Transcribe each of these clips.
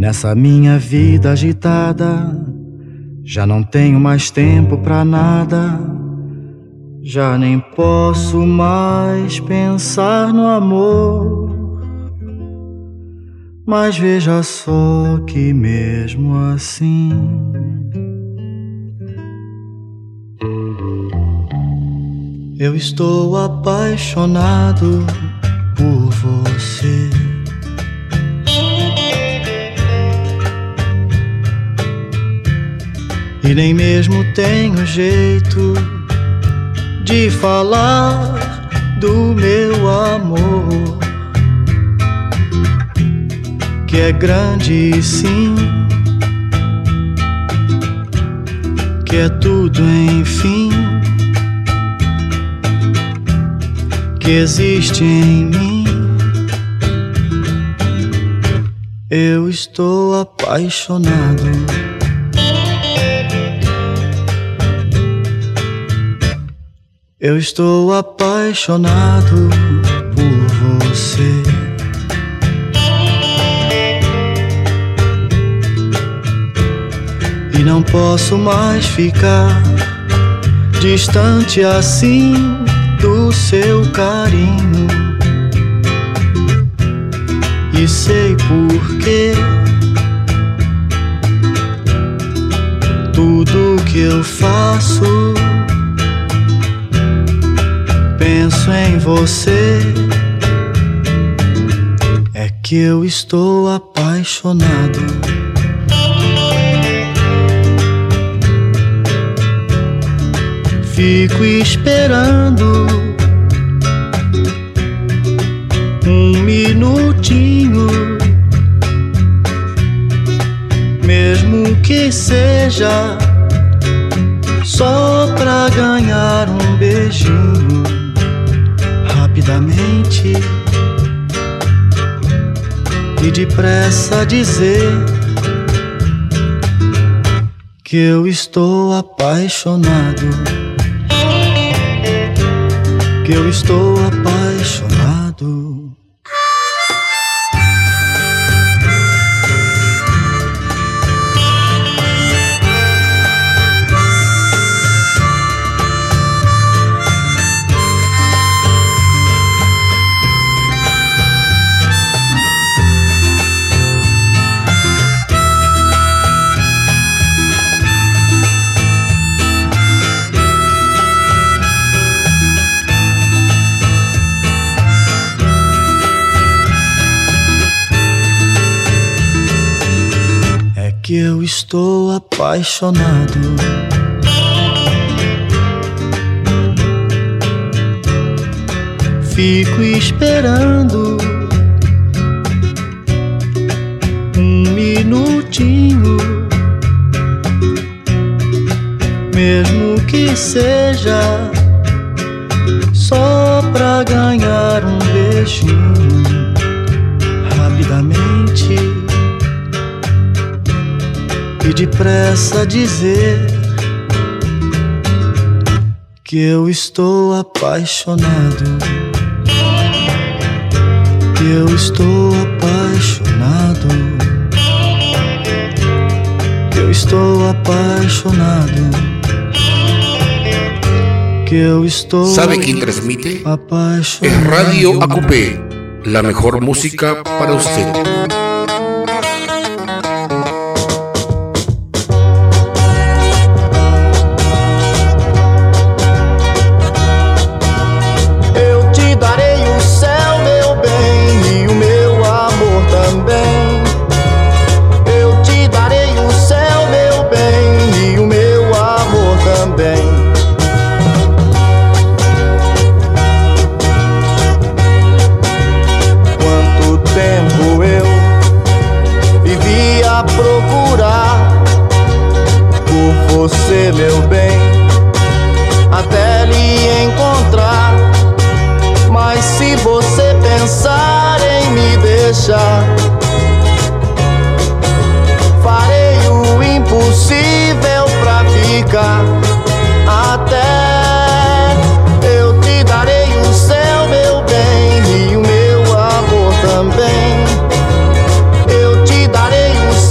Nessa minha vida agitada, já não tenho mais tempo pra nada. Já nem posso mais pensar no amor. Mas veja só que mesmo assim eu estou apaixonado por você. E nem mesmo tenho jeito de falar do meu amor, que é grande sim, que é tudo enfim, que existe em mim. Eu estou apaixonado. Eu estou apaixonado por você. E não posso mais ficar distante assim do seu carinho. E sei por quê. Tudo que eu faço, penso em você. É que eu estou apaixonado. Fico esperando um minutinho, mesmo que seja só pra ganhar um beijinho. Rapidamente e depressa dizer que eu estou apaixonado, que eu estou apaixonado. Que eu estou apaixonado. Fico esperando um minutinho, mesmo que seja só pra ganhar um beijinho. Rapidamente e depressa dizer que eu estou apaixonado, que eu estou apaixonado, que eu estou apaixonado, que eu estou. ¿Sabe quién transmite? Apaixonado. Es Radio ACUPE, la mejor música para usted. Você, meu bem, até lhe encontrar. Mas se você pensar em me deixar, farei o impossível pra ficar. Até eu te darei o céu, meu bem, e o meu amor também. Eu te darei o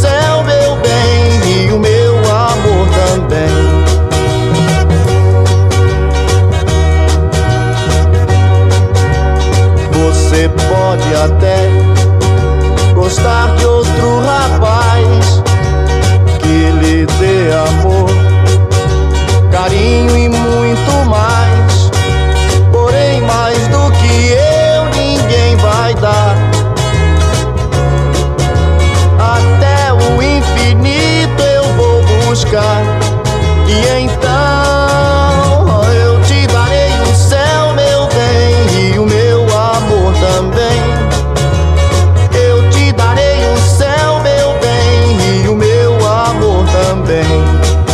até gostar de outro rapaz que lhe dê amor, carinho e muito mais. Porém, mais do que eu ninguém vai dar. Até o infinito eu vou buscar, e então eu te darei o céu, meu bem, e o meu amor também. Eu te darei o céu, meu bem, e o meu amor também.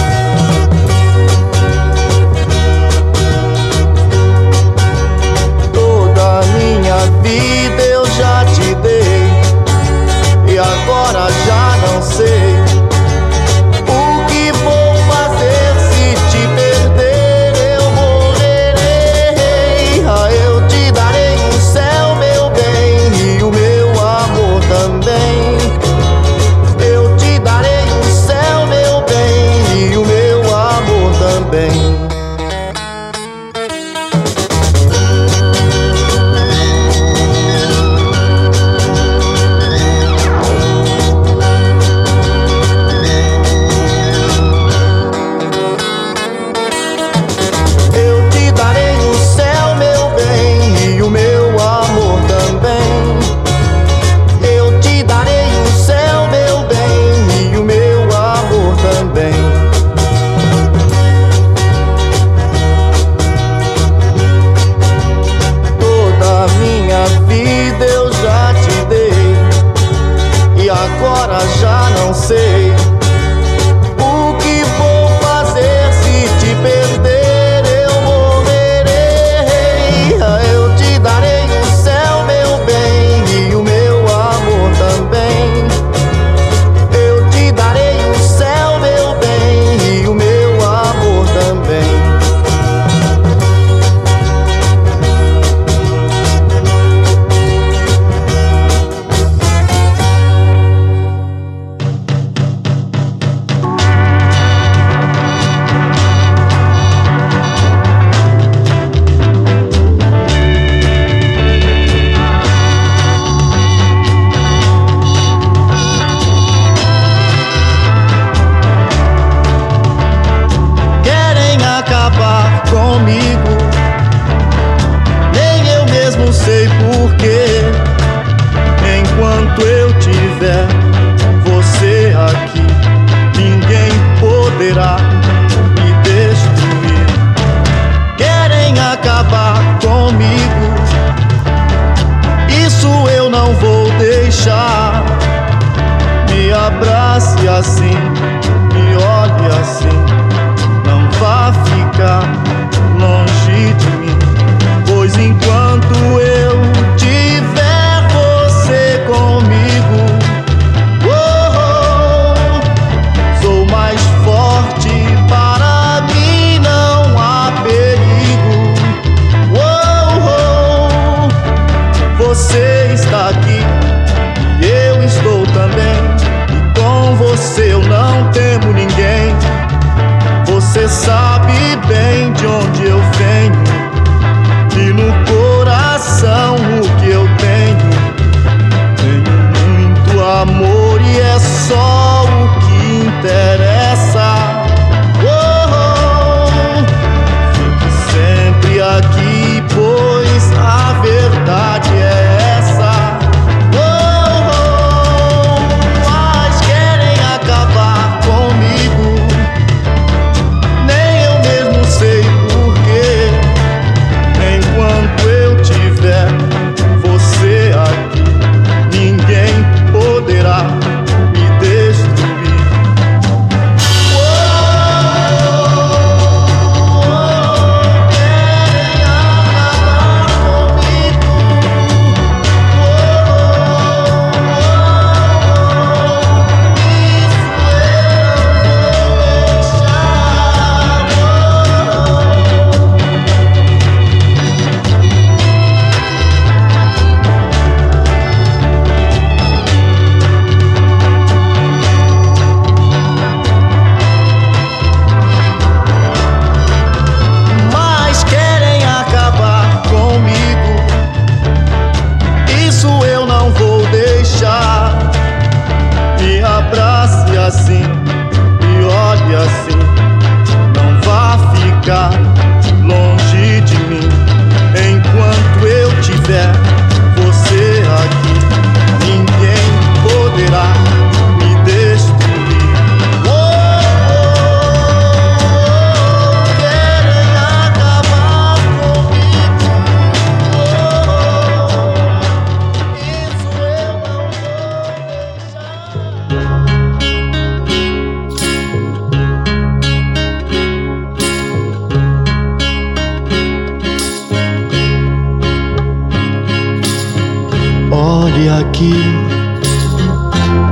Toda a minha vida eu já te dei, e agora já não sei o que vou fazer se te perder. Eu morrerei. Eu te darei o céu, meu bem, e o meu amor também. Eu te darei o céu, meu bem, e o meu amor também. Agora já não sei o que vou fazer se te perder. Eu morrerei. Eu te darei o céu, meu bem, e o meu amor também. Eu te darei o céu, meu bem, e o meu amor também. Comigo, nem eu mesmo sei porquê. Enquanto eu tiver você aqui, ninguém poderá me destruir. Querem acabar comigo, isso eu não vou deixar. Me abrace assim, me olhe assim, não vá ficar longe de mim, pois enquanto eu tiver você comigo, sou mais forte, para mim não há perigo. Você está aqui e eu estou também, e com você eu não temo ninguém. Você sabe bem de onde eu venho, e no coração o que eu tenho. Tenho muito amor e é só o que interessa. Fique sempre aqui, pois a verdade é essa. Mas querem acabar comigo, nem eu mesmo sei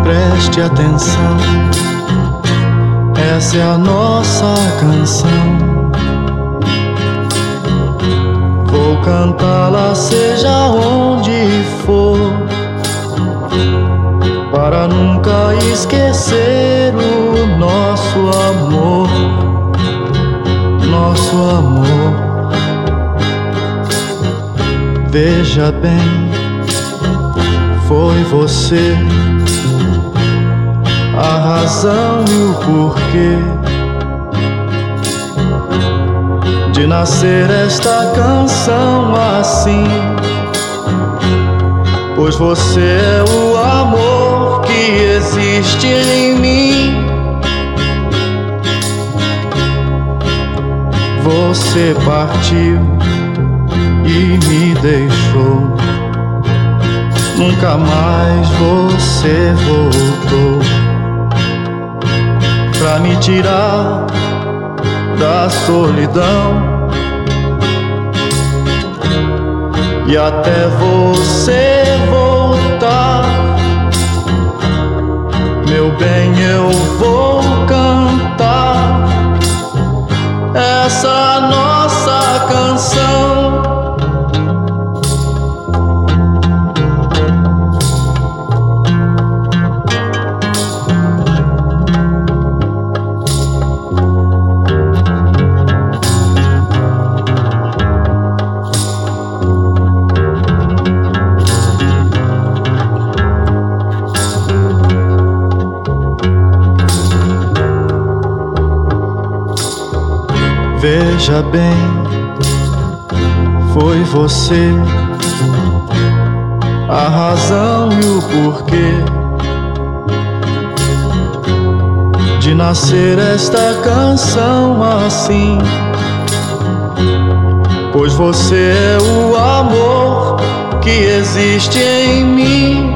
preste atenção, essa é a nossa canção. Vou cantá-la seja onde for, para nunca esquecer o nosso amor, nosso amor. Veja bem, foi você a razão e o porquê de nascer esta canção assim, pois você é o amor que existe em mim. Você partiu e me deixou, nunca mais você voltou pra me tirar da solidão. E até você voltar, meu bem, eu vou cantar essa nossa canção. Veja bem, foi você a razão e o porquê de nascer esta canção assim, pois você é o amor que existe em mim.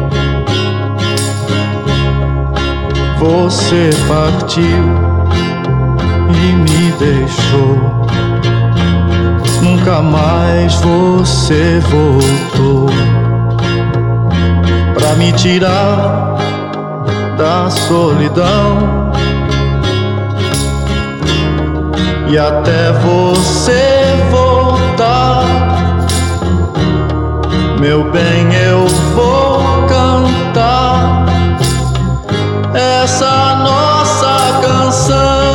Você partiu e me deixou, nunca mais você voltou pra me tirar da solidão. E até você voltar, meu bem, eu vou cantar essa nossa canção.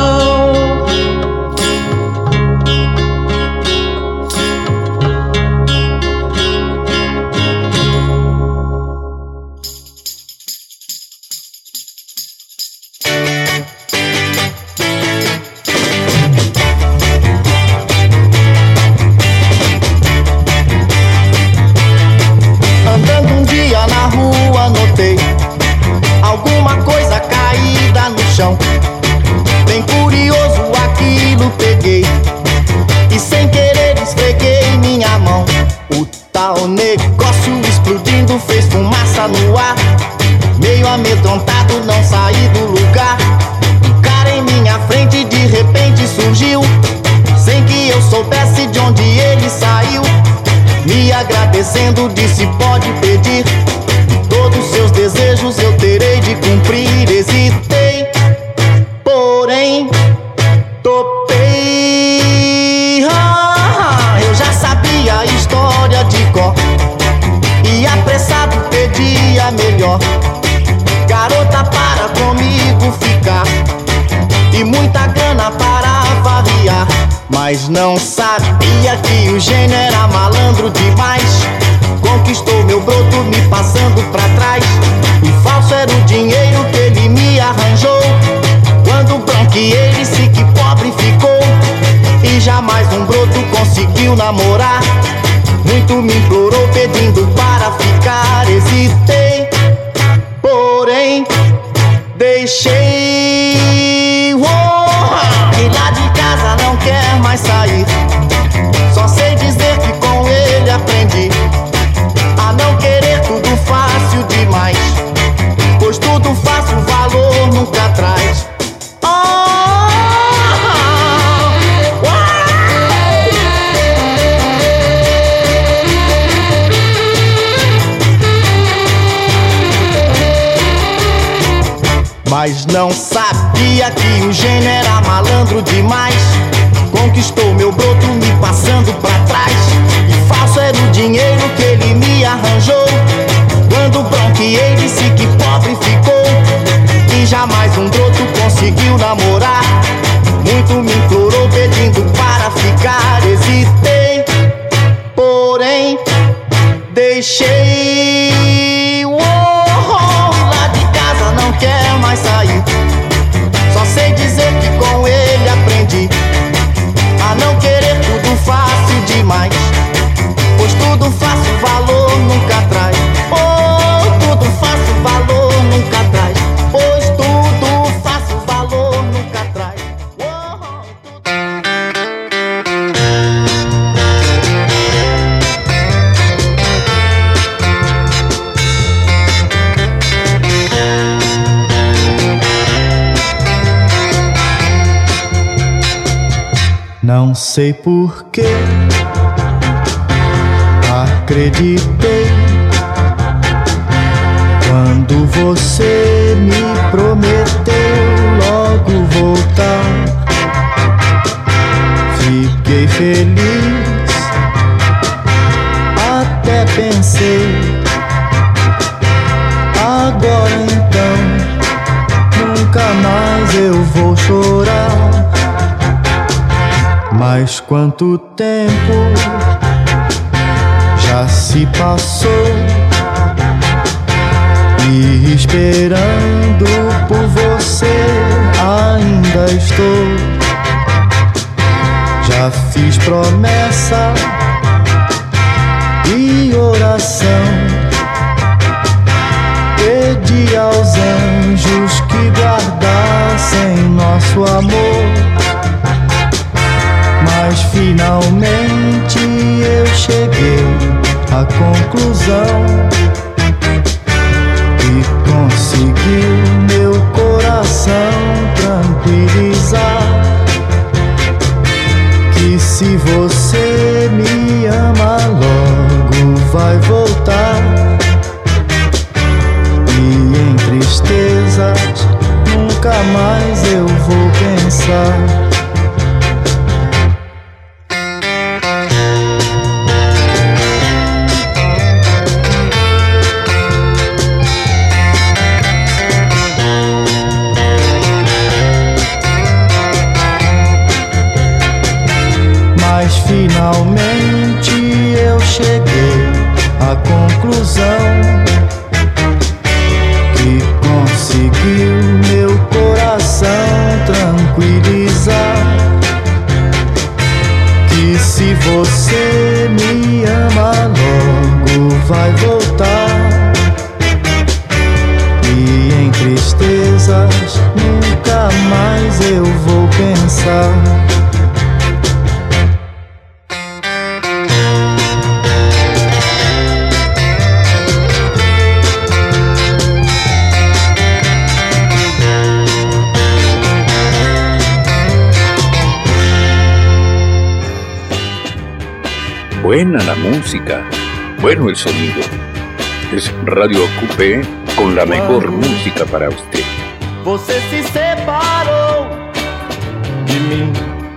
Alguma coisa caída no chão, bem curioso aquilo peguei e sem querer esfreguei minha mão. O tal negócio explodindo fez fumaça no ar. Meio amedrontado não saí do lugar. Um cara em minha frente de repente surgiu, sem que eu soubesse de onde ele saiu. Me agradecendo disse pode pedir, todos seus desejos eu terei de cumprir. Hesitei, porém topei. Eu já sabia a história de cor e apressado pedia melhor. Garota para comigo ficar e muita grana para variar. Mas não sabia que o gênio era malandro demais. Conquistou meu broto me passando pra trás. E falso era o dinheiro que ele me arranjou. Quando branqueei disse que pobre ficou. E jamais um broto conseguiu namorar. Muito me implorou pedindo para ficar. Hesitei, porém deixei. E lá de casa não quer mais sair. Só sei dizer que com ele aprendi a não querer tudo fácil. mas não sabia que o gênio era malandro demais. Conquistou meu broto me passando pra trás, e falso era o dinheiro que ele me arranjou. Quando bronqueei disse que pobre ficou, e jamais um broto conseguiu namorar. Muito me implorou pedindo para ficar. Hesitei, porém deixei. Lá de casa não quer mais sair. Só sei dizer que com ele aprendi a não querer tudo fácil demais, pois tudo fácil valor nunca traz. Oh, tudo fácil valor nunca traz, pois tudo fácil valor nunca traz. Não sei porquê, acreditei quando você me prometeu logo voltar. Fiquei feliz, até pensei, agora então nunca mais eu vou chorar. Mas quanto tempo já se passou, e esperando por você ainda estou. Já fiz promessa e oração, pedi aos anjos que guardassem nosso amor. Mas finalmente eu cheguei à conclusão e conseguiu meu coração tranquilizar, que se você me ama logo vai voltar, e em tristezas nunca mais eu vou pensar. Finalmente eu cheguei à conclusão que conseguiu meu coração tranquilizar, que se você me ama logo vai voltar, e em tristezas nunca mais eu vou pensar. Buena la música, bueno el sonido. Es Radio Coupé con la mejor música para usted. Você se separou de mim,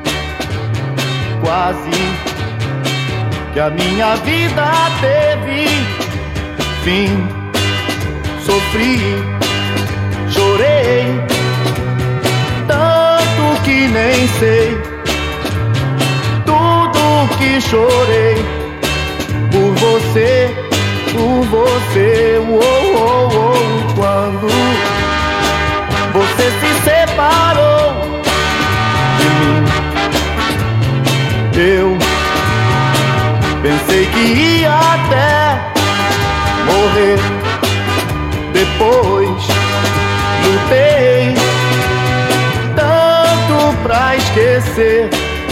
quase que a minha vida teve fim. Sofri, chorei, tanto que nem sei tudo que chorei por você, oh, oh, oh. Quando você se separou de mim, eu pensei que ia até morrer. Depois lutei tanto pra esquecer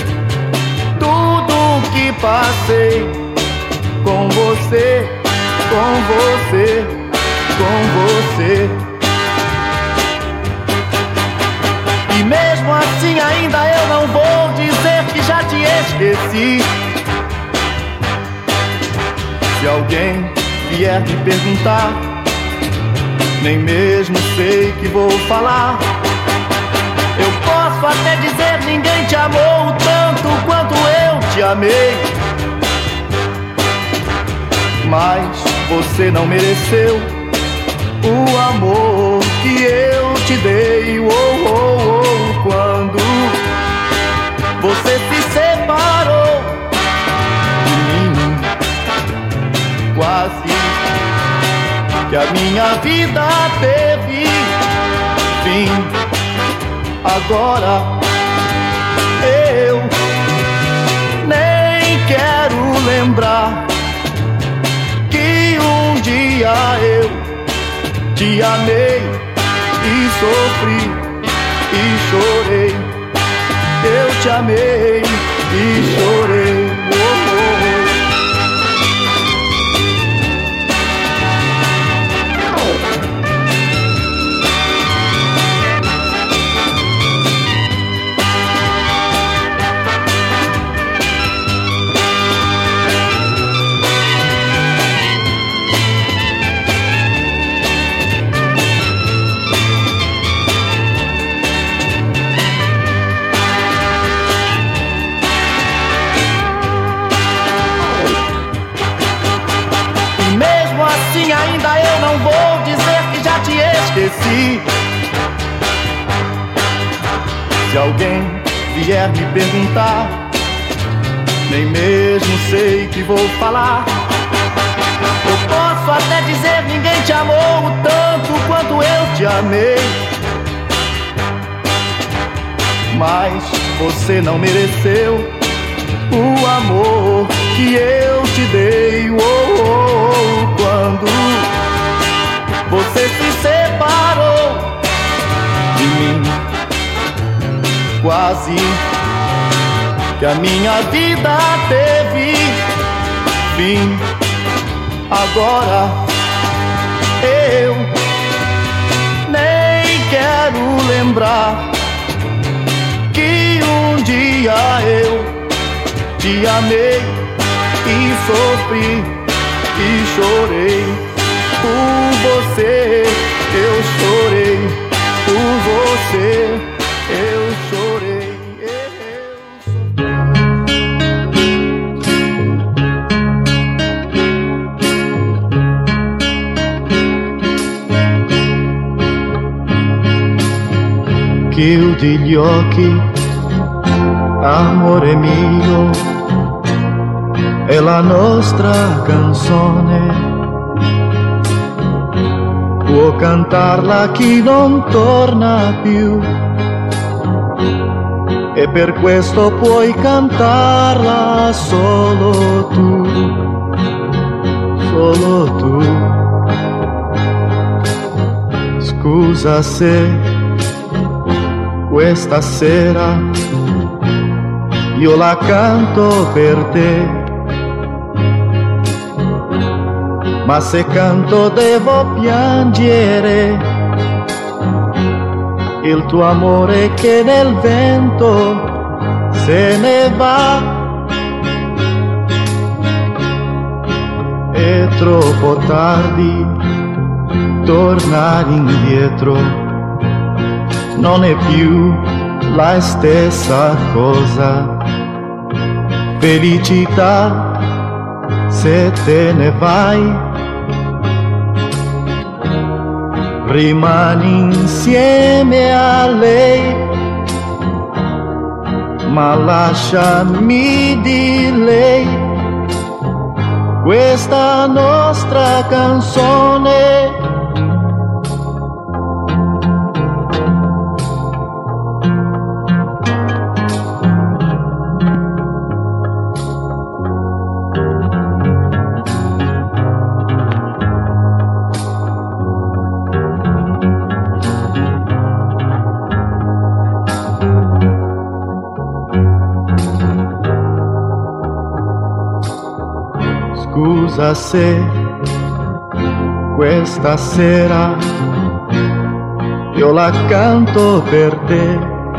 tudo que passei com você, com você, com você. E mesmo assim ainda eu não vou dizer que já te esqueci. Se alguém vier me perguntar nem mesmo sei que vou falar. Eu posso até dizer ninguém te amou tanto quanto eu te amei, mas você não mereceu o amor que eu te dei. Quando você se separou de mim, quase que a minha vida teve fim. Agora eu nem quero lembrar que um dia eu te amei e sofri e chorei. Eu te amei e chorei. Ainda eu não vou dizer que já te esqueci. Se alguém vier me perguntar, nem mesmo sei que vou falar. Eu posso até dizer ninguém te amou tanto quanto eu te amei, mas você não mereceu o amor que eu te dei. Quando você se separou de mim, quase que a minha vida teve fim. Agora eu nem quero lembrar que um dia eu te amei e sofri e chorei por você. Eu chorei por você. Eu chorei. Chiudi gli occhi, amore mio, è la nostra canzone. Può cantarla chi non torna più, e per questo puoi cantarla solo tu, solo tu. Scusa se questa sera io la canto per te, ma se canto devo piangere il tuo amore che nel vento se ne va. È troppo tardi tornare indietro, non è più la stessa cosa. Felicità se te ne vai, rimani insieme a lei, ma lasciami di lei questa nostra canzone. Scusa se questa sera io la canto per te,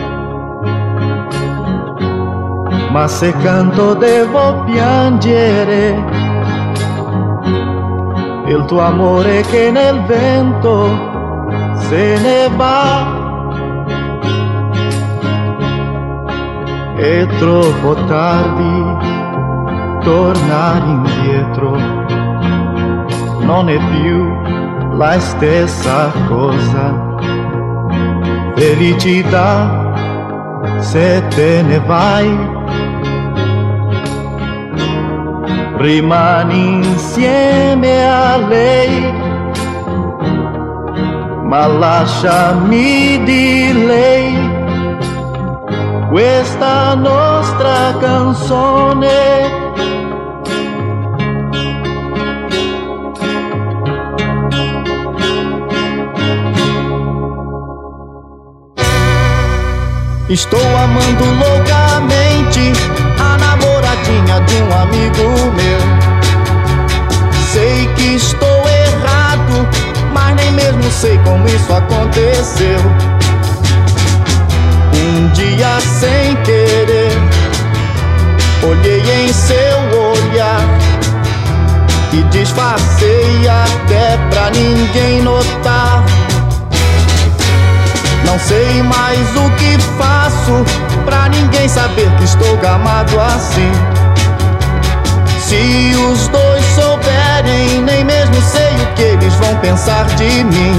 ma se canto devo piangere il tuo amore che nel vento se ne va. È troppo tardi tornare indietro, non è più la stessa cosa. Felicità se te ne vai, rimani insieme a lei, ma lasciami di lei questa nostra canzone. Estou amando loucamente a namoradinha de um amigo meu. Sei que estou errado, mas nem mesmo sei como isso aconteceu. Um dia sem querer, olhei em seu olhar e disfarcei até pra ninguém notar. Não sei mais o que faço pra ninguém saber que estou gamado assim. Se os dois souberem, nem mesmo sei o que eles vão pensar de mim.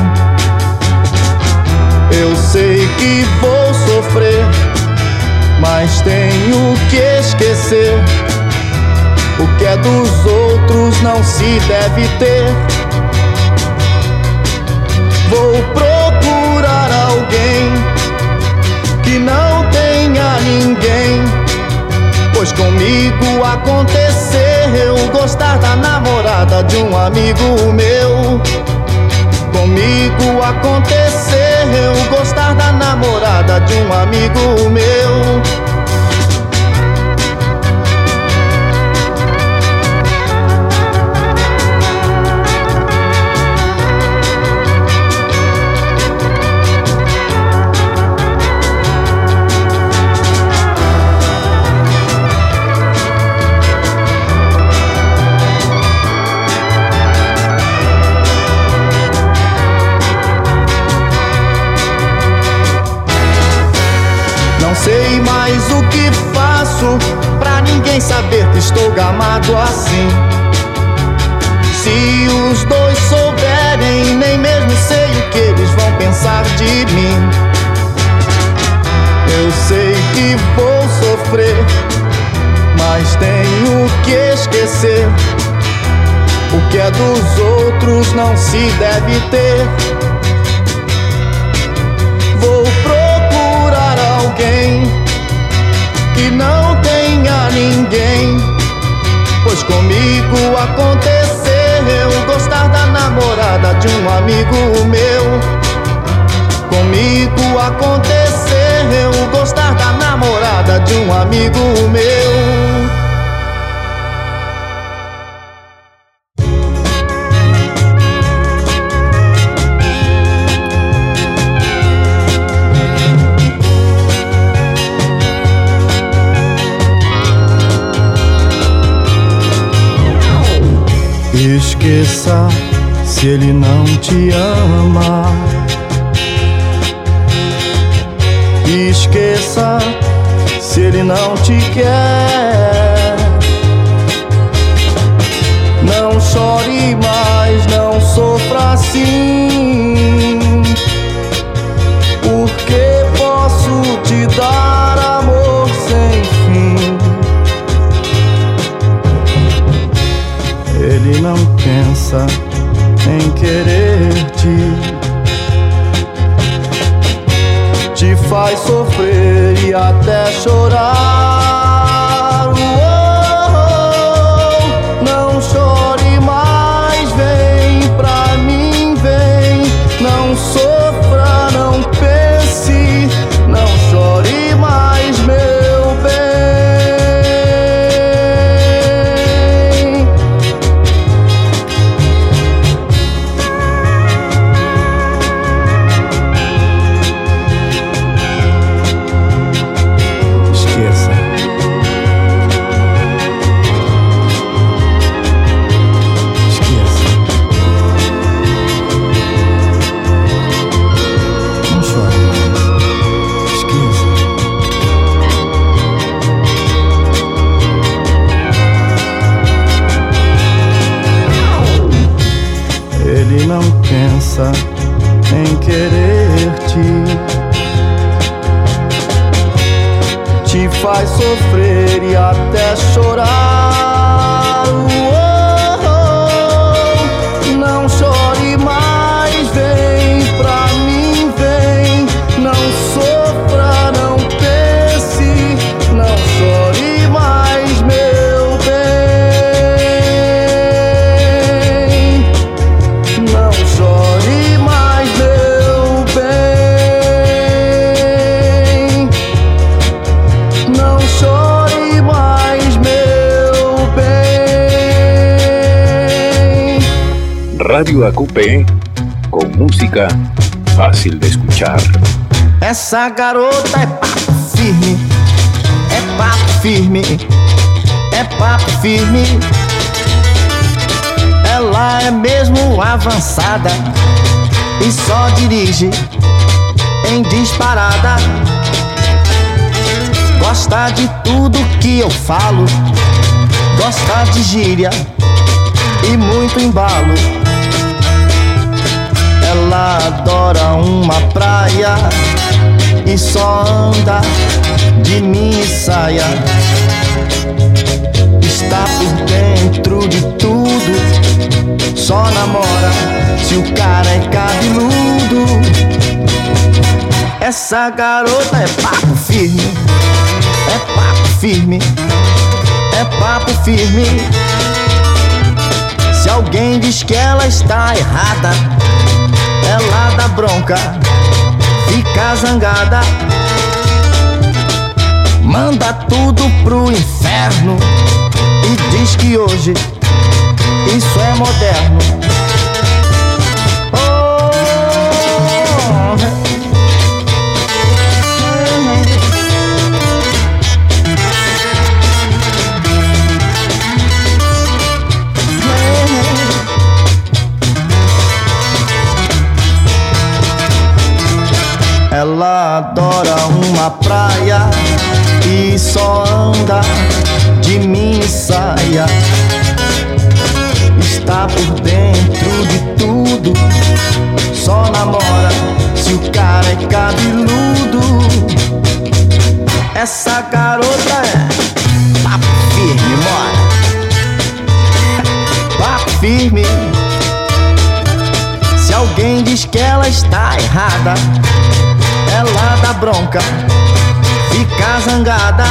Eu sei que vou sofrer, mas tenho que esquecer. O que é dos outros não se deve ter. Vou procurar alguém que não tenha ninguém, pois comigo aconteceu gostar da namorada de um amigo meu. Comigo aconteceu gostar da namorada de um amigo meu. Sei mais o que faço pra ninguém saber que estou gamado assim. Se os dois souberem, nem mesmo sei o que eles vão pensar de mim. Eu sei que vou sofrer, mas tenho que esquecer. O que é dos outros não se deve ter. Vou procurar alguém que não tenha ninguém, pois comigo aconteceu gostar da namorada de um amigo meu. Comigo aconteceu gostar da namorada de um amigo meu. Esqueça se ele não te ama. Esqueça se ele não te quer. Não chore mais, não sofra assim, porque posso te dar amor sem fim. Ele não pensa em querer-te, te faz sofrer e até chorar. Não chore mais, vem pra mim, vem. Não sofra, não pense, não chore mais, meu bem. Esqueça. pensa em querer-te, te faz sofrer e até chorar. Não chore mais, vem pra mim, vem. Não sofra, não pense, não chore mais, meu bem. Não chore mais, meu bem. Não chore mais, meu bem. Radio AQP, con música fácil de escuchar. Essa garota é papo firme, é papo firme, é papo firme. Ela é mesmo avançada e só dirige em disparada. Gosta de tudo que eu falo, gosta de gíria e muito embalo. Ela adora uma praia e só anda de mini saia. Está por dentro de tudo, só namora se o cara é cabeludo. Essa garota é papo firme, é papo firme, é papo firme. Se alguém diz que ela está errada, ela dá bronca, fica zangada, manda tudo pro inferno e diz que hoje isso é moderno. Ela adora uma praia e só anda de mini saia. Está por dentro de tudo, só namora se o cara é cabeludo. Essa garota é papo firme, mora. Papo firme. Se alguém diz que ela está errada, ela dá bronca, fica zangada,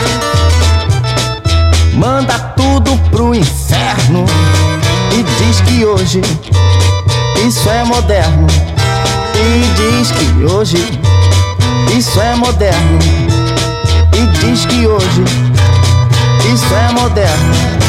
manda tudo pro inferno e diz que hoje isso é moderno. E diz que hoje isso é moderno. E diz que hoje isso é moderno.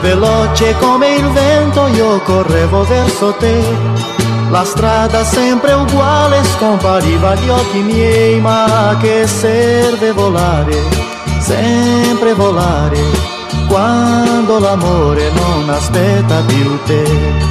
veloce come il vento io correvo verso te. La strada sempre uguale scompariva agli occhi miei, ma che serve volare, sempre volare, quando l'amore non aspetta più te.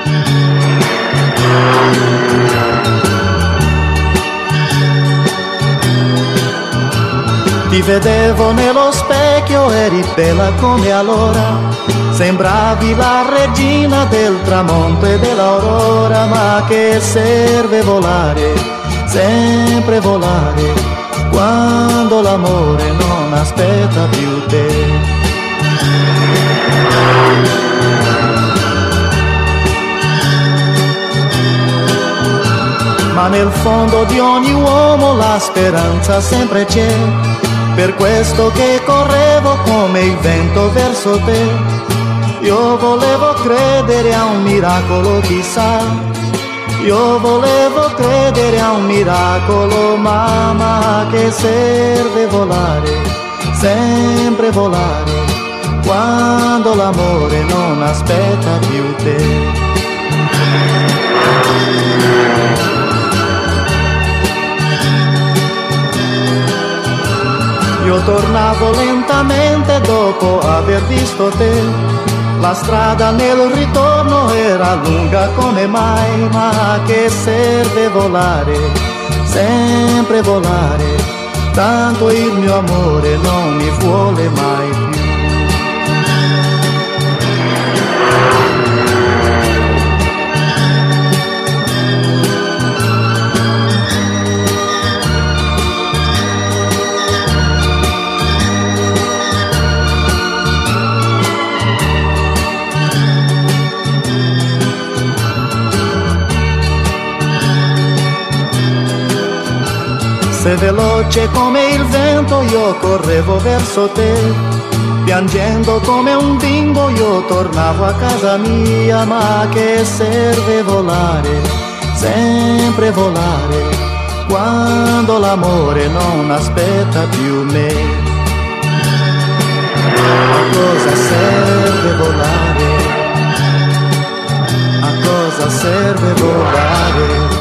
Ti vedevo nello specchio, eri bella come allora, sembravi la regina del tramonto e dell'aurora, ma che serve volare, sempre volare, quando l'amore non aspetta più te. Ma nel fondo di ogni uomo la speranza sempre c'è, per questo che correvo come il vento verso te. Io volevo credere a un miracolo, chissà, io volevo credere a un miracolo, ma che serve volare, sempre volare, quando l'amore non aspetta più te. Io tornavo lentamente dopo aver visto te, la strada nel ritorno era lunga come mai, ma che serve volare, sempre volare, tanto il mio amore non mi vuole mai più. Se veloce come il vento io correvo verso te, piangendo come un bimbo io tornavo a casa mia, ma che serve volare, sempre volare, quando l'amore non aspetta più me. A cosa serve volare? A cosa serve volare?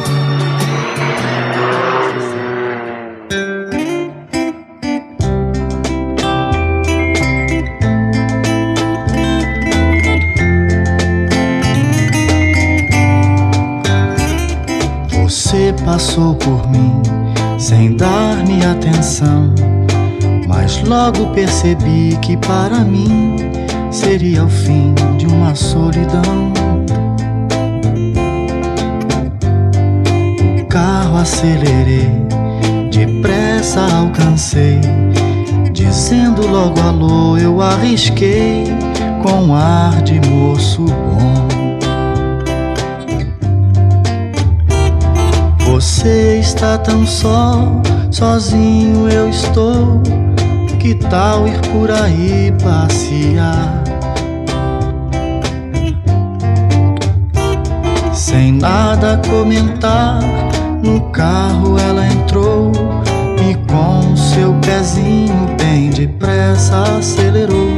Você passou por mim sem dar-me atenção, mas logo percebi que para mim seria o fim de uma solidão. O carro acelerei, depressa alcancei, dizendo logo alô eu arrisquei com ar de moço bom. Você está tão só, sozinho eu estou. Que tal ir por aí passear? Sem nada comentar, no carro ela entrou e com seu pezinho bem depressa acelerou.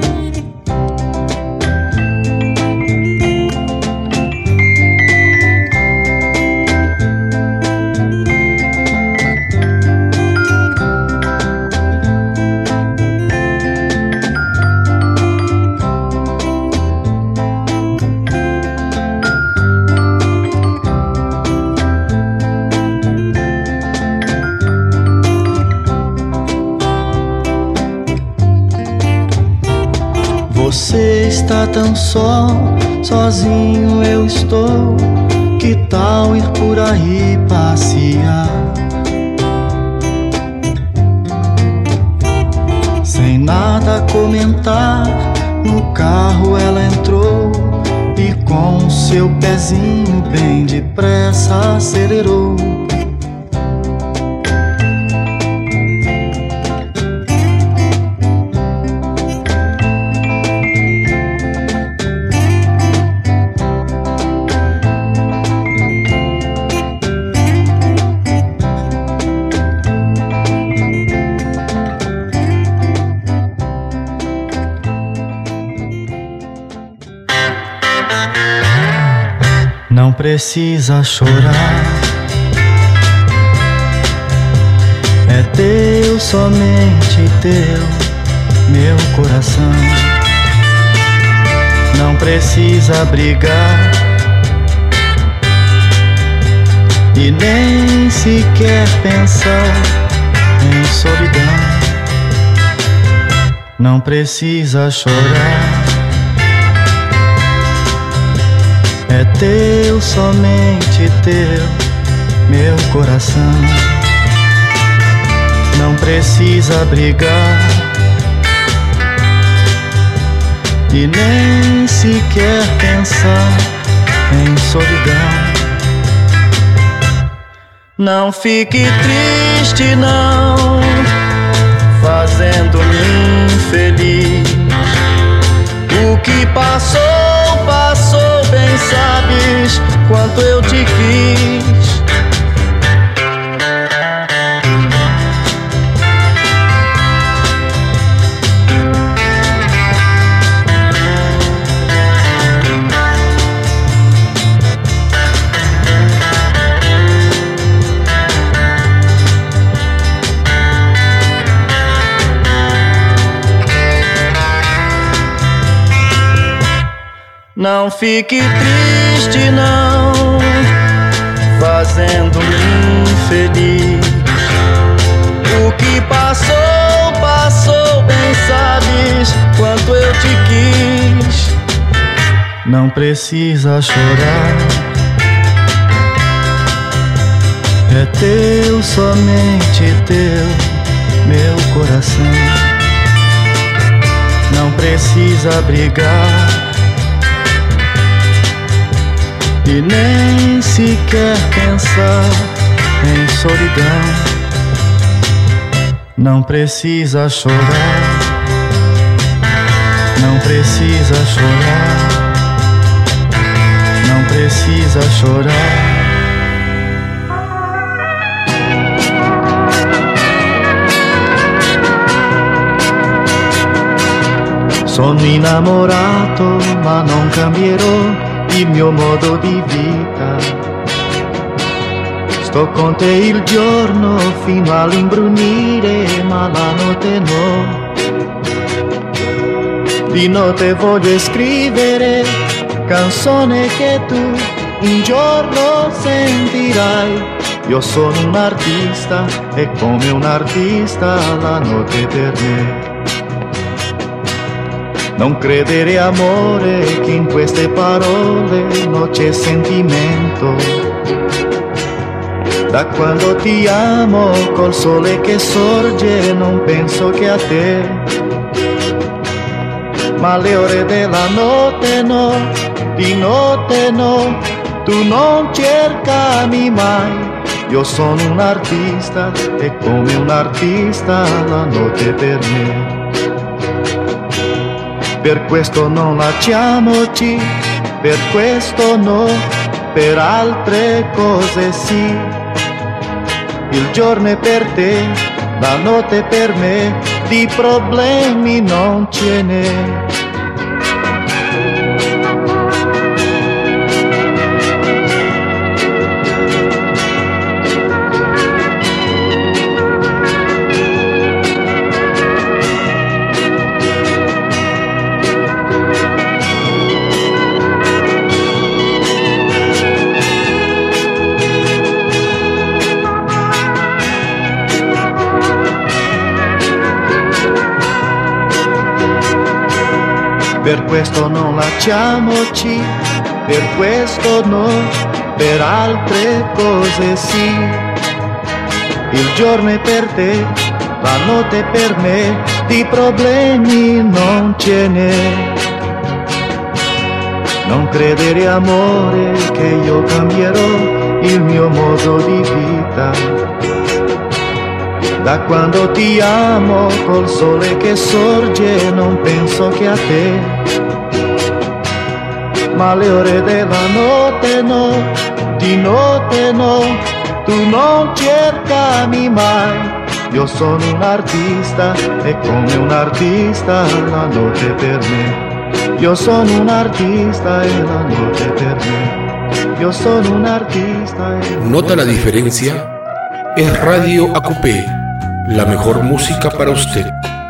Você está tão só, sozinho eu estou. Que tal ir por aí passear? Sem nada comentar, no carro ela entrou e com seu pezinho bem depressa acelerou. precisa chorar. É teu, somente teu, meu coração. Não precisa brigar e nem sequer pensar em solidão. Não precisa chorar. É teu, somente teu, meu coração. Não precisa brigar e nem sequer pensar em solidão. Não fique triste não, fazendo-me infeliz. O que passou, passou, bem sabes quanto eu te quis. Não fique triste não, fazendo-me infeliz. O que passou, passou, bem sabes quanto eu te quis. Não precisa chorar. É teu, somente teu, meu coração. Não precisa brigar e nem sequer pensar em solidão. Não precisa chorar. Não precisa chorar. Não precisa chorar. Sono innamorato ma non cambierò il mio modo di vita. Sto con te il giorno fino all'imbrunire, ma la notte no. Di notte voglio scrivere canzone che tu un giorno sentirai. Io sono un artista e come un artista la notte per me. Non credere amore che in queste parole non c'è sentimento. Da quando ti amo col sole che sorge non penso che a te. Ma le ore della notte no, di notte no, tu non cercami mai. Io sono un artista e come un artista la notte per me. Per questo non lasciamoci, per questo no, per altre cose sì. Il giorno è per te, la notte è per me, di problemi non ce n'è. Per questo non lasciamoci, per questo no, per altre cose sì. Il giorno è per te, la notte è per me, di problemi non ce n'è. Non credere amore che io cambierò il mio modo di vita. Da quando ti amo col sole che sorge non penso che a te. Ma le ore della notte no, di notte no, tu non cercami mai. Io sono un artista e come un artista la notte è per me. Io sono un artista e la notte è per me. Yo soy un artista. ¿Nota la diferencia? Es Radio AQP, la mejor música para usted.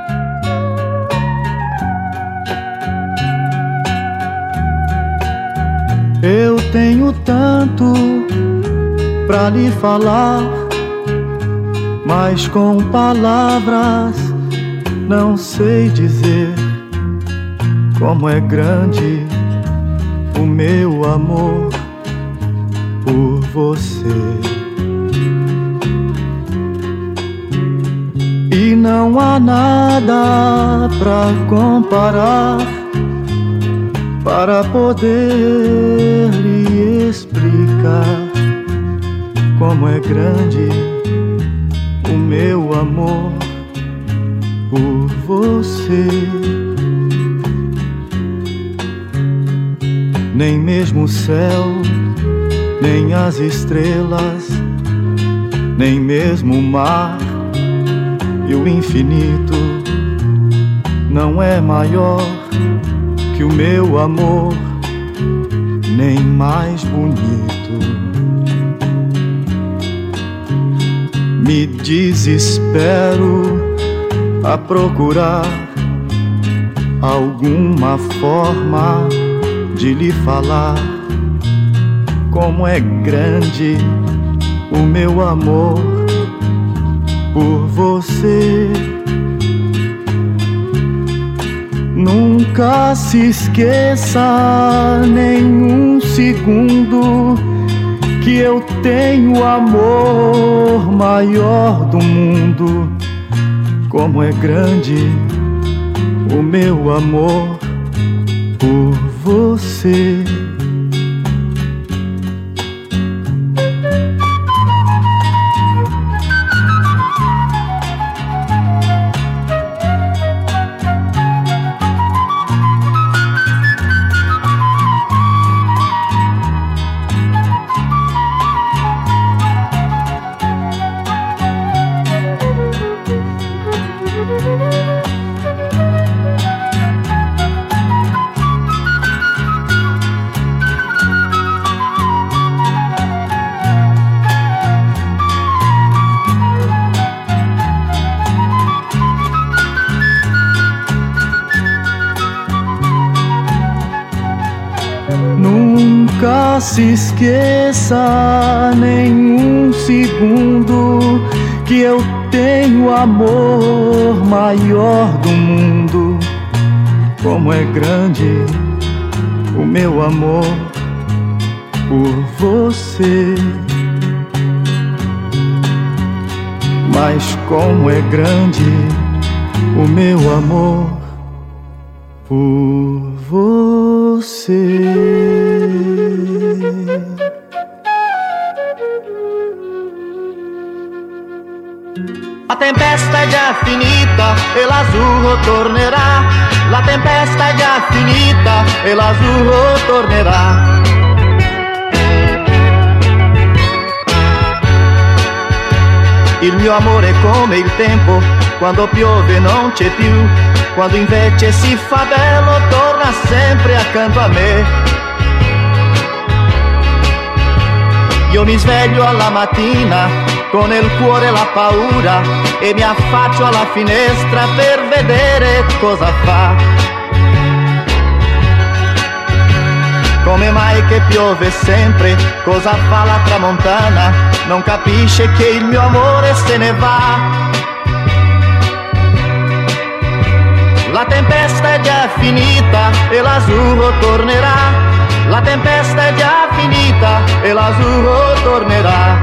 Eu tenho tanto pra lhe falar, mas com palavras não sei dizer como é grande o meu amor por você. E não há nada pra comparar para poder lhe explicar como é grande o meu amor por você. Nem mesmo o céu, nem as estrelas, nem mesmo o mar e o infinito não é maior que o meu amor, nem mais bonito. Me desespero a procurar alguma forma de lhe falar como é grande o meu amor por você. Nunca se esqueça nem um segundo que eu tenho o amor maior do mundo. Como é grande o meu amor por você. Nunca se esqueça nem um segundo que eu tenho o amor maior do mundo. Como é grande o meu amor por você. Mas como é grande o meu amor por você. La tempesta è già finita e l'azzurro tornerà. La tempesta è già finita e l'azzurro tornerà. Il mio amore è come il tempo, quando piove non c'è più, quando invece si fa bello torna sempre accanto a me. Io mi sveglio alla mattina con nel cuore la paura e mi affaccio alla finestra per vedere cosa fa. Come mai che piove sempre? Cosa fa la tramontana? Non capisce che il mio amore se ne va. La tempesta è già finita e l'azzurro tornerà. La tempesta è già finita e l'azzurro tornerà.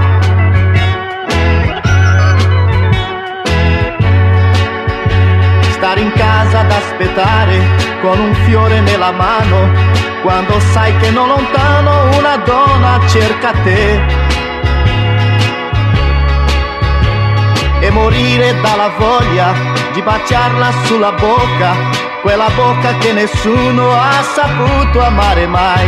Stare in casa ad aspettare con un fiore nella mano, quando sai che non lontano una donna cerca te. E morire dalla voglia di baciarla sulla bocca, quella bocca che nessuno ha saputo amare mai.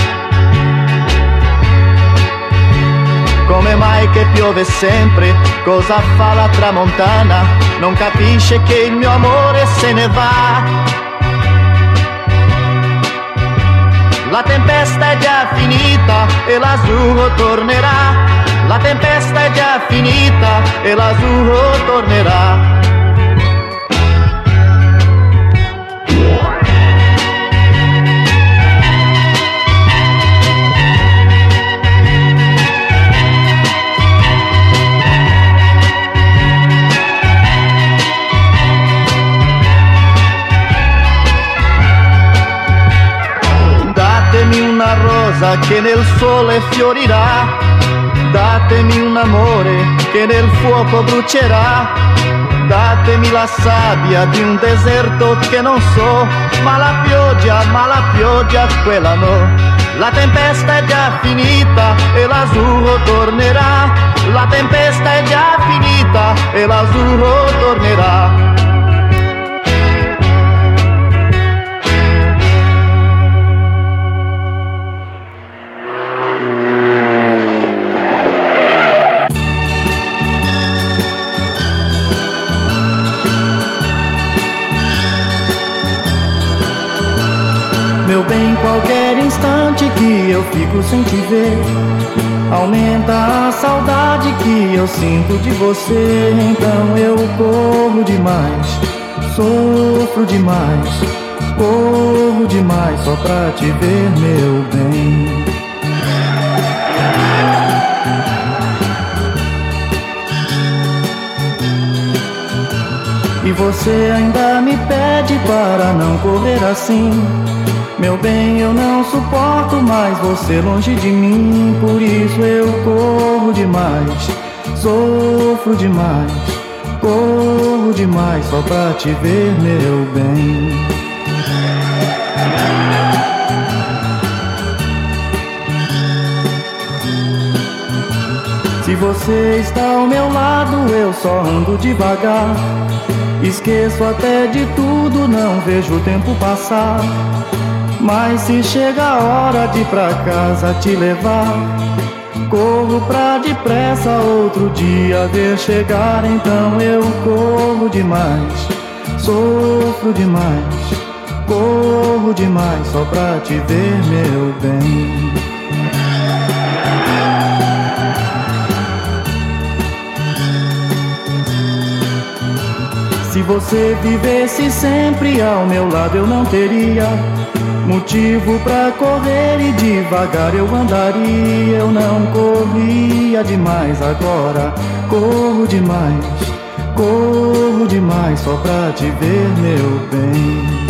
Come mai che piove sempre? Cosa fa la tramontana? Non capisce che il mio amore se ne va. La tempesta è già finita e l'azzurro tornerà. La tempesta è già finita e l'azzurro tornerà. Datemi una rosa che nel sole fiorirà, datemi un amore che nel fuoco brucerà, datemi la sabbia di un deserto che non so, ma la pioggia quella no. La tempesta è già finita e l'azzurro tornerà, la tempesta è già finita e l'azzurro tornerà. Meu bem, qualquer instante que eu fico sem te ver, aumenta a saudade que eu sinto de você. Então eu corro demais, sofro demais, corro demais só pra te ver, meu bem. E você ainda me pede para não correr assim. Meu bem, eu não suporto mais você longe de mim. Por isso eu corro demais, sofro demais, corro demais só pra te ver, meu bem. Se você está ao meu lado, eu só ando devagar. Esqueço até de tudo, não vejo o tempo passar. Mas se chega a hora de ir pra casa te levar, corro pra depressa outro dia ver chegar. Então eu corro demais, sofro demais, corro demais só pra te ver, meu bem. Se você vivesse sempre ao meu lado eu não teria motivo pra correr e devagar eu andaria. Eu não corria demais, agora corro demais só pra te ver, meu bem.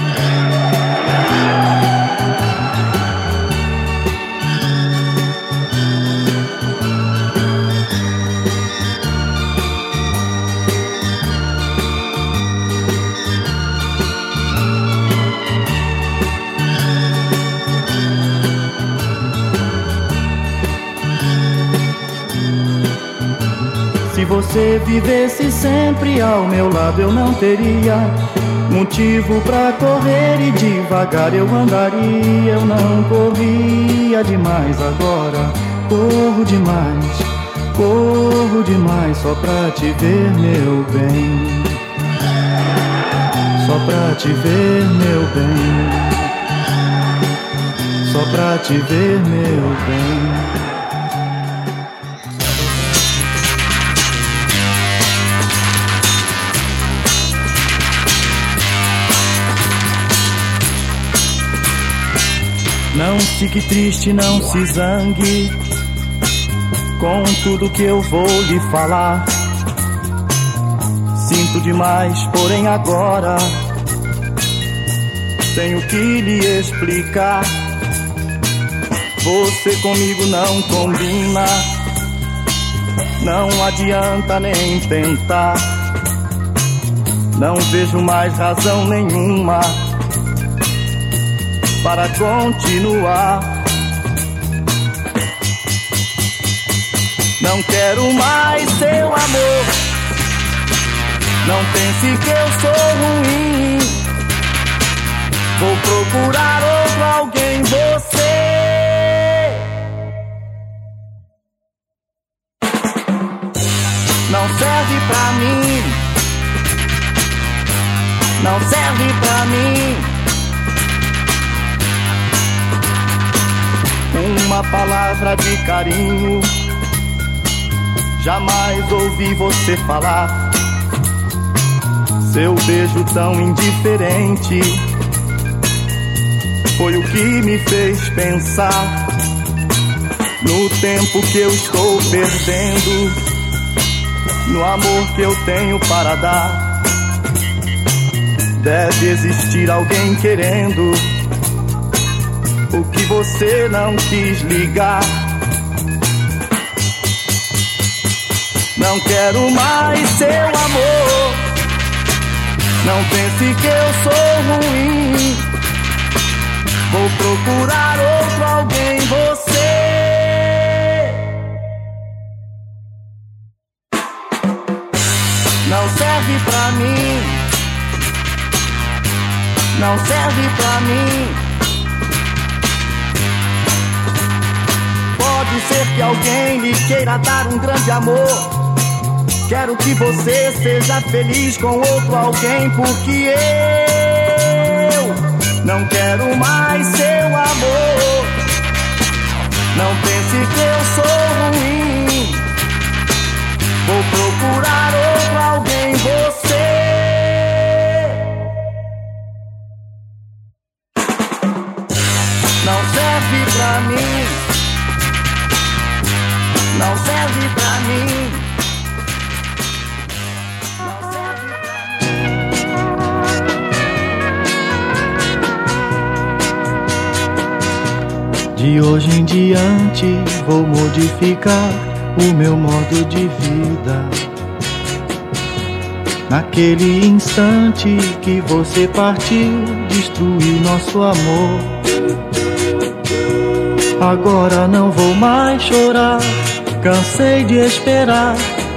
Se você vivesse sempre ao meu lado eu não teria motivo pra correr e devagar eu andaria. Eu não corria demais, agora corro demais só pra te ver, meu bem. Só pra te ver, meu bem. Só pra te ver, meu bem. Não fique triste, não se zangue com tudo que eu vou lhe falar. Sinto demais, porém agora tenho que lhe explicar. Você comigo não combina, não adianta nem tentar. Não vejo mais razão nenhuma para continuar. Não quero mais seu amor, não pense que eu sou ruim. Vou procurar outro alguém, você não serve pra mim, não serve pra mim. uma palavra de carinho. Jamais ouvi você falar. Seu beijo tão indiferente foi o que me fez pensar no tempo que eu estou perdendo, no amor que eu tenho para dar. Deve existir alguém querendo o que você não quis ligar. Não quero mais seu amor. Não pense que eu sou ruim. Vou procurar outro alguém, você. Não serve pra mim. Não serve pra mim. Pode ser que alguém lhe queira dar um grande amor. Quero que você seja feliz com outro alguém, porque eu não quero mais seu amor. Não pense que eu sou ruim. Vou procurar outro alguém, você. Não serve pra mim. Não serve pra mim. De hoje em diante vou modificar o meu modo de vida. Naquele instante que você partiu, destruiu nosso amor. Agora não vou mais chorar, cansei de esperar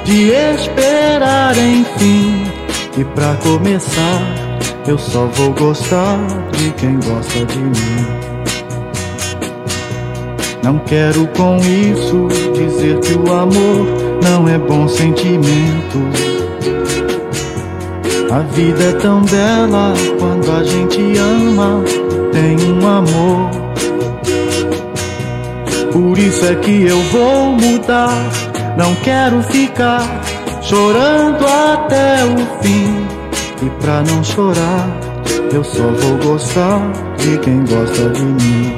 enfim. E pra começar, eu só vou gostar de quem gosta de mim. Não quero com isso dizer que o amor não é bom sentimento. A vida é tão bela quando a gente ama, tem um amor. Por isso é que eu vou mudar, não quero ficar chorando até o fim. E pra não chorar, eu só vou gostar de quem gosta de mim.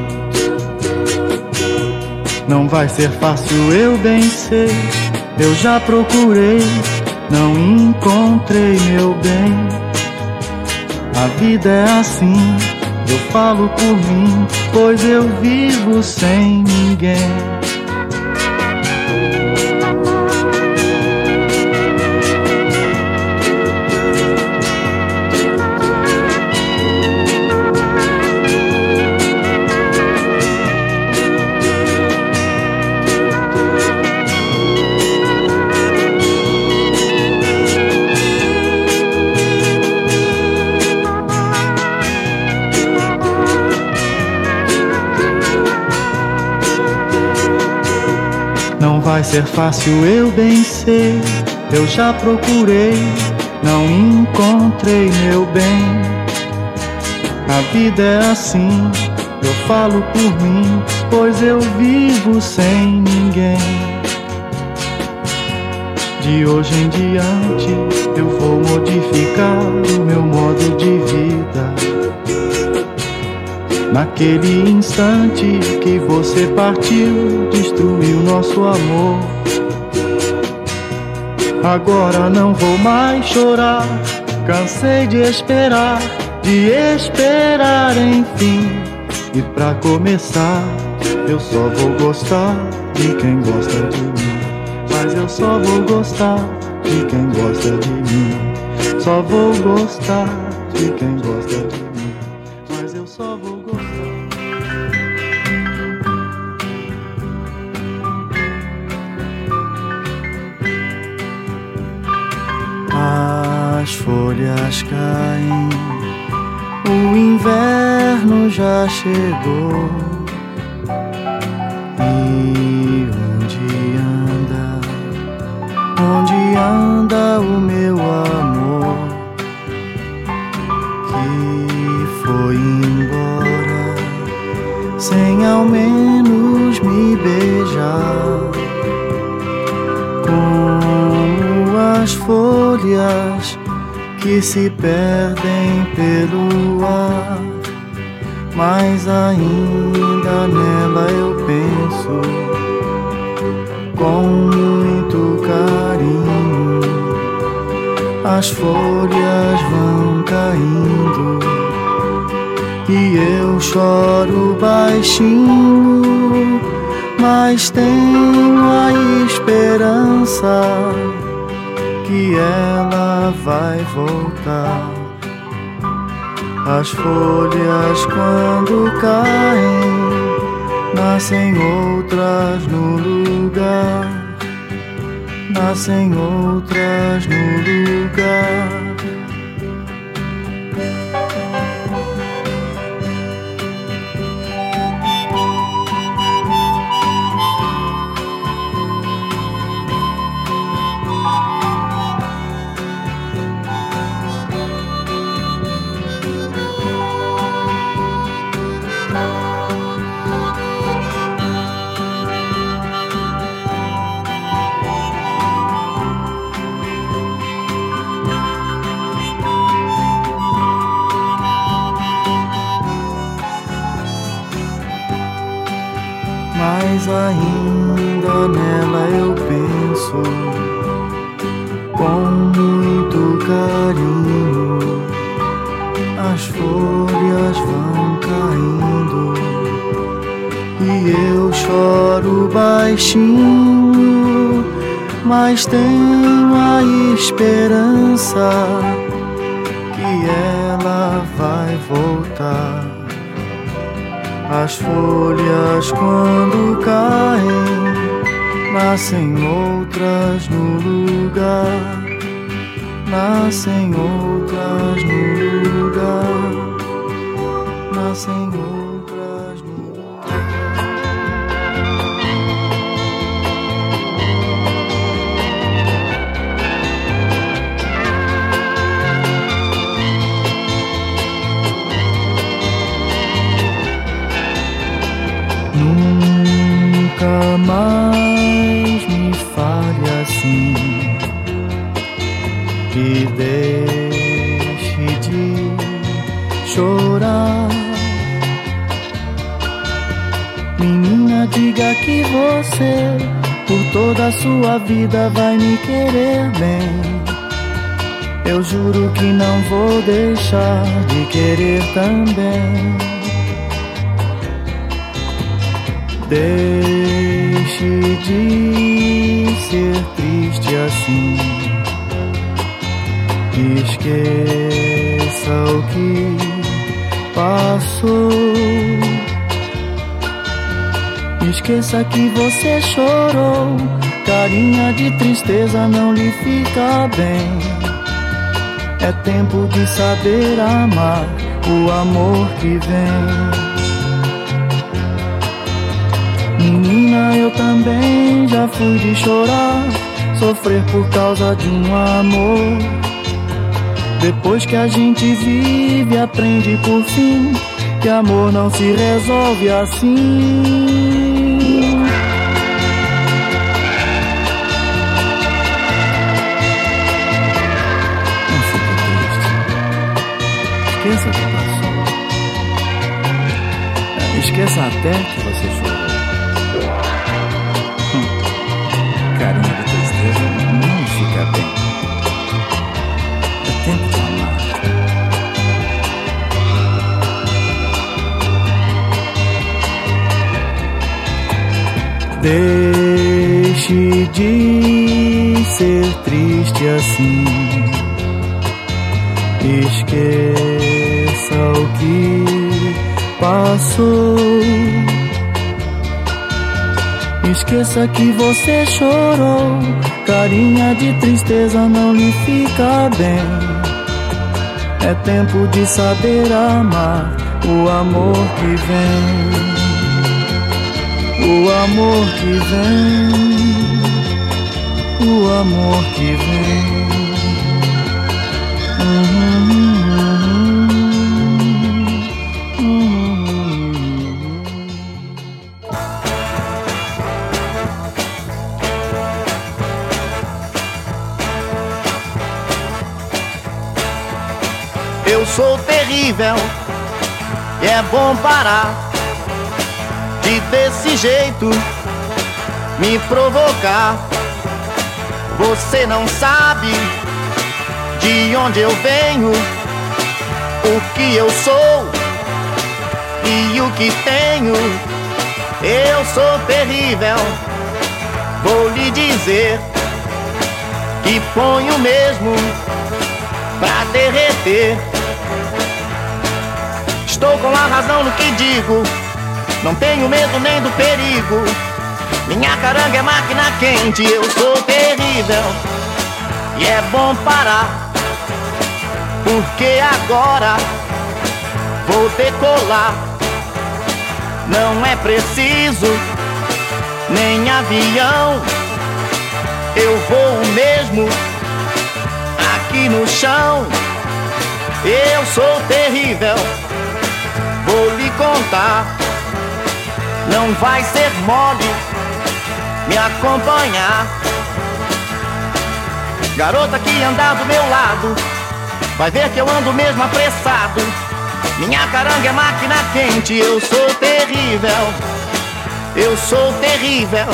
Não vai ser fácil, eu bem sei. Eu já procurei, não encontrei meu bem. A vida é assim, eu falo por mim, pois eu vivo sem ninguém. Não vai ser fácil, eu bem sei. Eu já procurei, não encontrei meu bem. A vida é assim, eu falo por mim, pois eu vivo sem ninguém. De hoje em diante eu vou modificar o meu modo de vida. Naquele instante que você partiu, destruiu nosso amor. Agora não vou mais chorar, cansei de esperar enfim. E pra começar, eu só vou gostar de quem gosta de mim. Mas eu só vou gostar de quem gosta de mim. Só vou gostar de quem gosta de mim. Mas eu só vou gostar. As folhas caem, o inverno já chegou. E onde anda o meu amor, que foi embora sem ao menos me beijar, como as folhas que se perdem pelo ar, mas ainda nela eu penso com muito carinho. As folhas vão caindo e eu choro baixinho, mas tenho a esperança que ela vai voltar. As folhas quando caem, nascem outras no lugar, nascem outras no lugar. Mas ainda nela eu penso com muito carinho. As folhas vão caindo e eu choro baixinho, mas tenho a esperança que ela vai voltar. As folhas quando caem, nascem outras no lugar, nascem outras no lugar, nascem outras no lugar. Nunca mais me fale assim e deixe de chorar. Menina, diga que você por toda a sua vida vai me querer bem. Eu juro que não vou deixar de querer também. Deixe de ser triste assim, esqueça o que passou. Esqueça que você chorou, carinha de tristeza não lhe fica bem. É tempo de saber amar o amor que vem. Menina, eu também já fui de chorar, sofrer por causa de um amor. Depois que a gente vive, aprende por fim que amor não se resolve assim. Não fique triste, esqueça o que passou, esqueça até que você chorou. Carinha de tristeza não fica bem. É tempo de amar. Deixe de ser triste assim, esqueça o que passou. Esqueça que você chorou, carinha de tristeza não lhe fica bem. É tempo de saber amar o amor que vem, o amor que vem, o amor que vem. Eu sou terrível e é bom parar de desse jeito me provocar. Você não sabe de onde eu venho, o que eu sou e o que tenho. Eu sou terrível, vou lhe dizer que ponho mesmo pra derreter. Estou com a razão no que digo, não tenho medo nem do perigo. Minha caranga é máquina quente, eu sou terrível e é bom parar, porque agora vou decolar. Não é preciso nem avião, eu vou mesmo aqui no chão. Eu sou terrível, vou lhe contar, não vai ser mole me acompanhar. Garota que andar do meu lado vai ver que eu ando mesmo apressado. Minha caranga é máquina quente, eu sou terrível, eu sou terrível.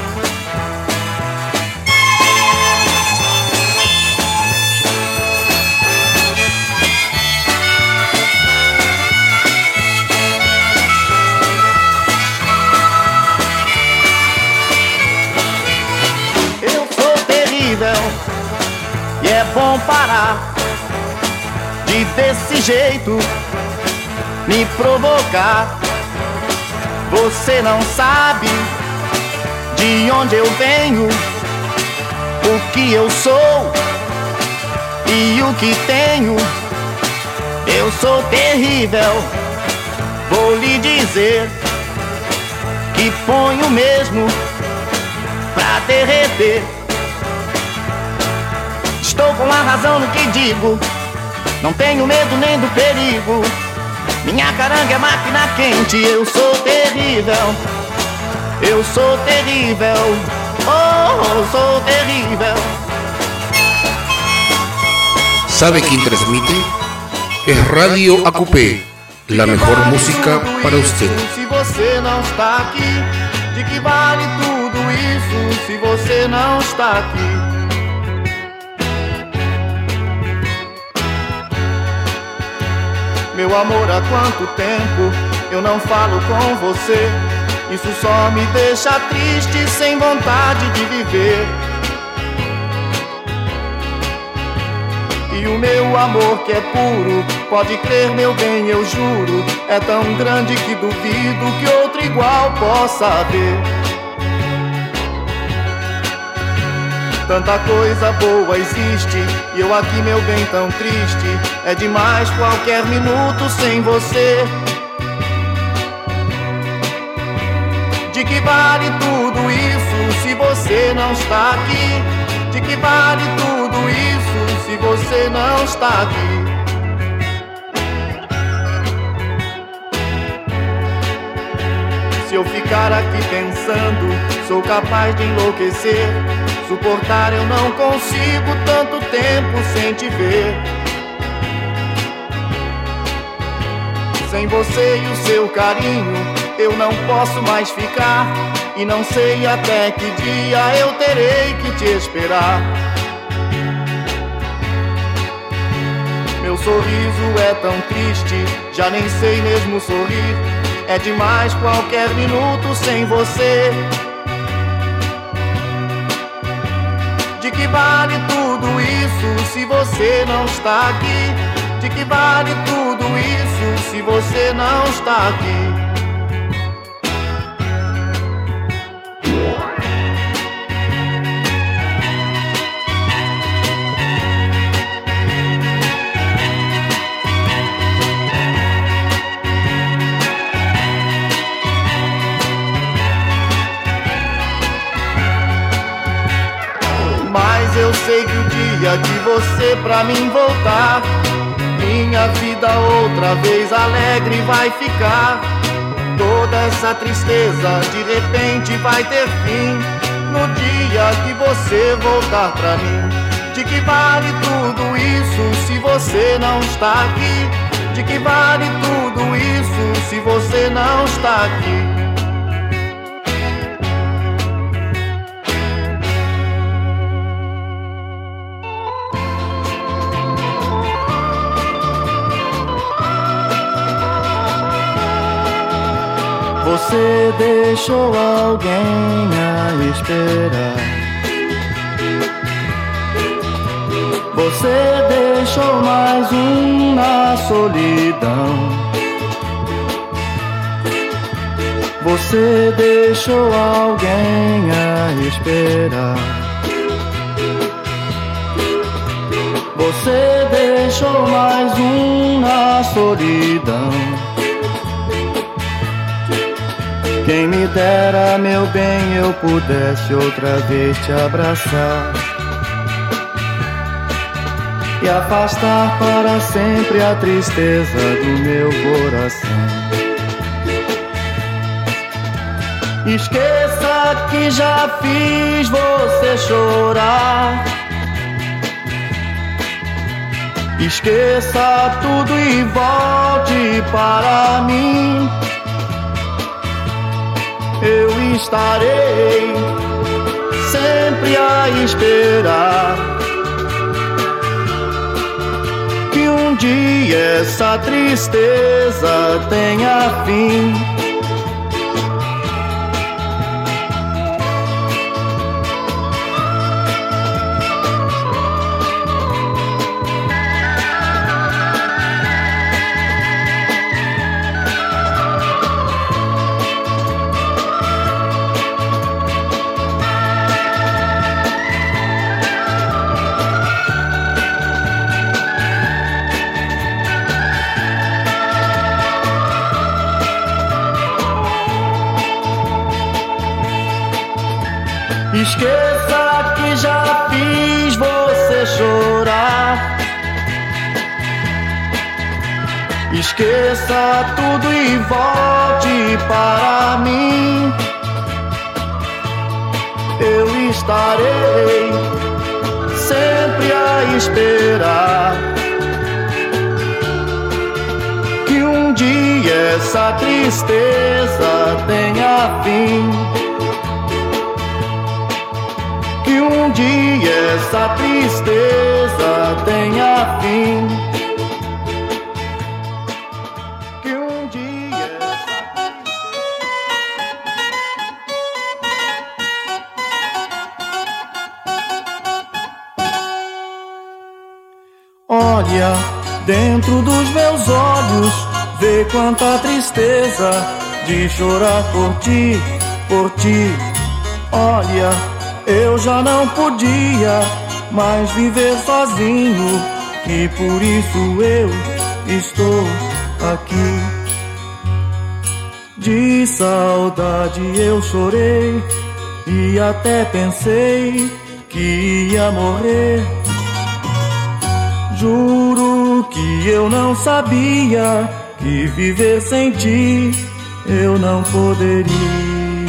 E é bom parar de desse jeito me provocar. Você não sabe de onde eu venho, o que eu sou e o que tenho. Eu sou terrível, vou lhe dizer que ponho mesmo pra derreter. Estou com a razão no que digo, não tenho medo nem do perigo. Minha caranga é máquina quente, eu sou terrível, eu sou terrível, oh, sou terrível. ¿Sabe quién transmite? Es Radio ACUPE, la mejor música para usted. Se você não está aqui, de que vale tudo isso se você não está aqui? Meu amor, há quanto tempo eu não falo com você? Isso só me deixa triste, sem vontade de viver. E o meu amor que é puro, pode crer, meu bem, eu juro, é tão grande que duvido que outro igual possa haver. Tanta coisa boa existe e eu aqui, meu bem, tão triste. É demais qualquer minuto sem você. De que vale tudo isso se você não está aqui? De que vale tudo isso se você não está aqui? Se eu ficar aqui pensando, sou capaz de enlouquecer. Suportar eu não consigo tanto tempo sem te ver. Sem você e o seu carinho eu não posso mais ficar. E não sei até que dia eu terei que te esperar. Meu sorriso é tão triste, já nem sei mesmo sorrir. É demais qualquer minuto sem você. De que vale tudo isso se você não está aqui? De que vale tudo isso se você não está aqui? Eu sei que o dia de você pra mim voltar, minha vida outra vez alegre vai ficar. Toda essa tristeza de repente vai ter fim no dia que você voltar pra mim. De que vale tudo isso se você não está aqui? De que vale tudo isso se você não está aqui? Você deixou alguém a esperar. Você deixou mais um na solidão. Você deixou alguém a esperar. Você deixou mais um na solidão. Quem me dera, meu bem, eu pudesse outra vez te abraçar e afastar para sempre a tristeza do meu coração. Esqueça que já fiz você chorar. Esqueça tudo e volte para mim. Eu estarei sempre a esperar que um dia essa tristeza tenha fim. Esqueça que já fiz você chorar. Esqueça tudo e volte para mim. Eu estarei sempre a esperar que um dia essa tristeza tenha fim. Que um dia essa tristeza tenha fim. Que um dia essa Olha dentro dos meus olhos, vê quanta tristeza de chorar por ti, por ti. Olha, eu já não podia mais viver sozinho e por isso eu estou aqui. De saudade eu chorei e até pensei que ia morrer. Juro que eu não sabia que viver sem ti eu não poderia.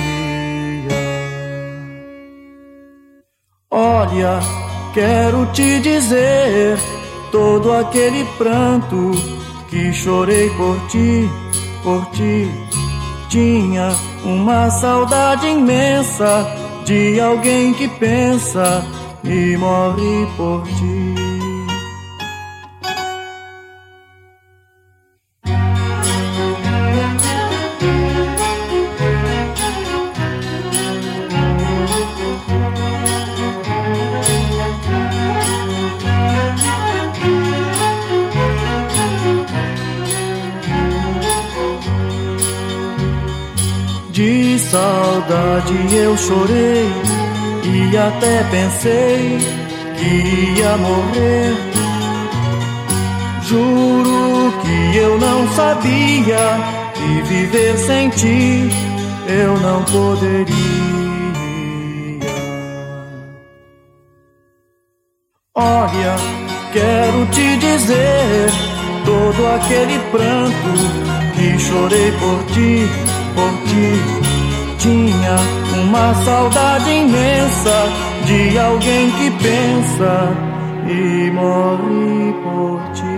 Olha, quero te dizer todo aquele pranto que chorei por ti, por ti. Tinha uma saudade imensa de alguém que pensa e morre por ti. De saudade eu chorei e até pensei que ia morrer. Juro que eu não sabia que viver sem ti eu não poderia. Olha, quero te dizer todo aquele pranto que chorei por ti, por ti. Tinha uma saudade imensa de alguém que pensa e morre por ti.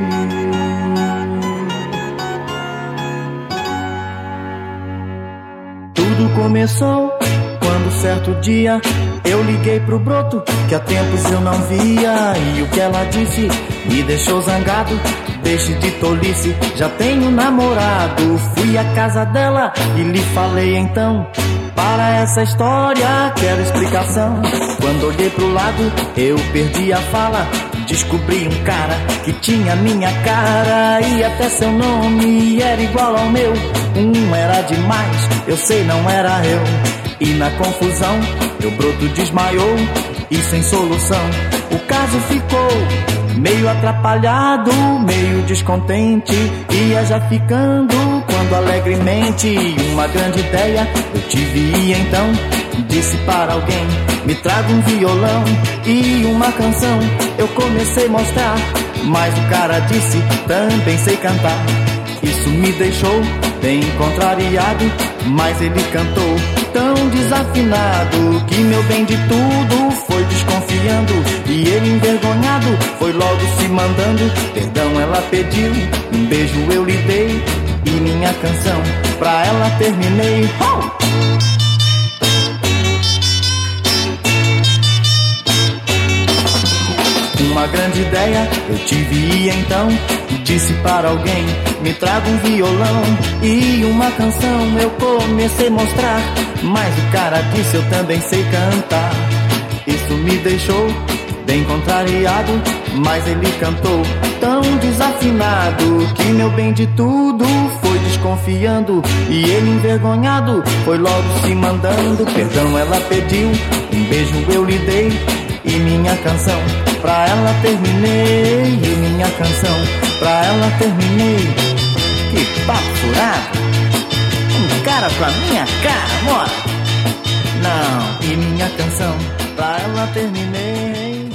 Tudo começou quando certo dia eu liguei pro broto que há tempos eu não via, e o que ela disse me deixou zangado. Deixe de tolice, já tenho namorado. Fui à casa dela e lhe falei então: para essa história quero explicação. Quando olhei pro lado eu perdi a fala. Descobri um cara que tinha minha cara e até seu nome era igual ao meu. Era demais, eu sei, não era eu. E na confusão meu broto desmaiou e sem solução o caso ficou meio atrapalhado, meio descontente. Ia já ficando quando alegremente uma grande ideia eu tive, e então disse para alguém: me traga um violão e uma canção. Eu comecei a mostrar, mas o cara disse: também sei cantar. Isso me deixou bem contrariado, mas ele cantou tão desafinado que meu bem de tudo foi desconfiando. E ele envergonhado foi logo se mandando. Perdão ela pediu, um beijo eu lhe dei e minha canção pra ela terminei. Uma grande ideia eu tive, e então disse para alguém: me traga um violão e uma canção. Eu comecei a mostrar, mas o cara disse: eu também sei cantar. Isso me deixou bem contrariado, mas ele cantou tão desafinado que meu bem de tudo foi desconfiando. E ele envergonhado foi logo se mandando. Perdão ela pediu, um beijo eu lhe dei e minha canção pra ela terminei. E minha canção pra ela terminei. Que papo furado, um cara pra minha cara, mora. Não, e minha canção pra ela terminei.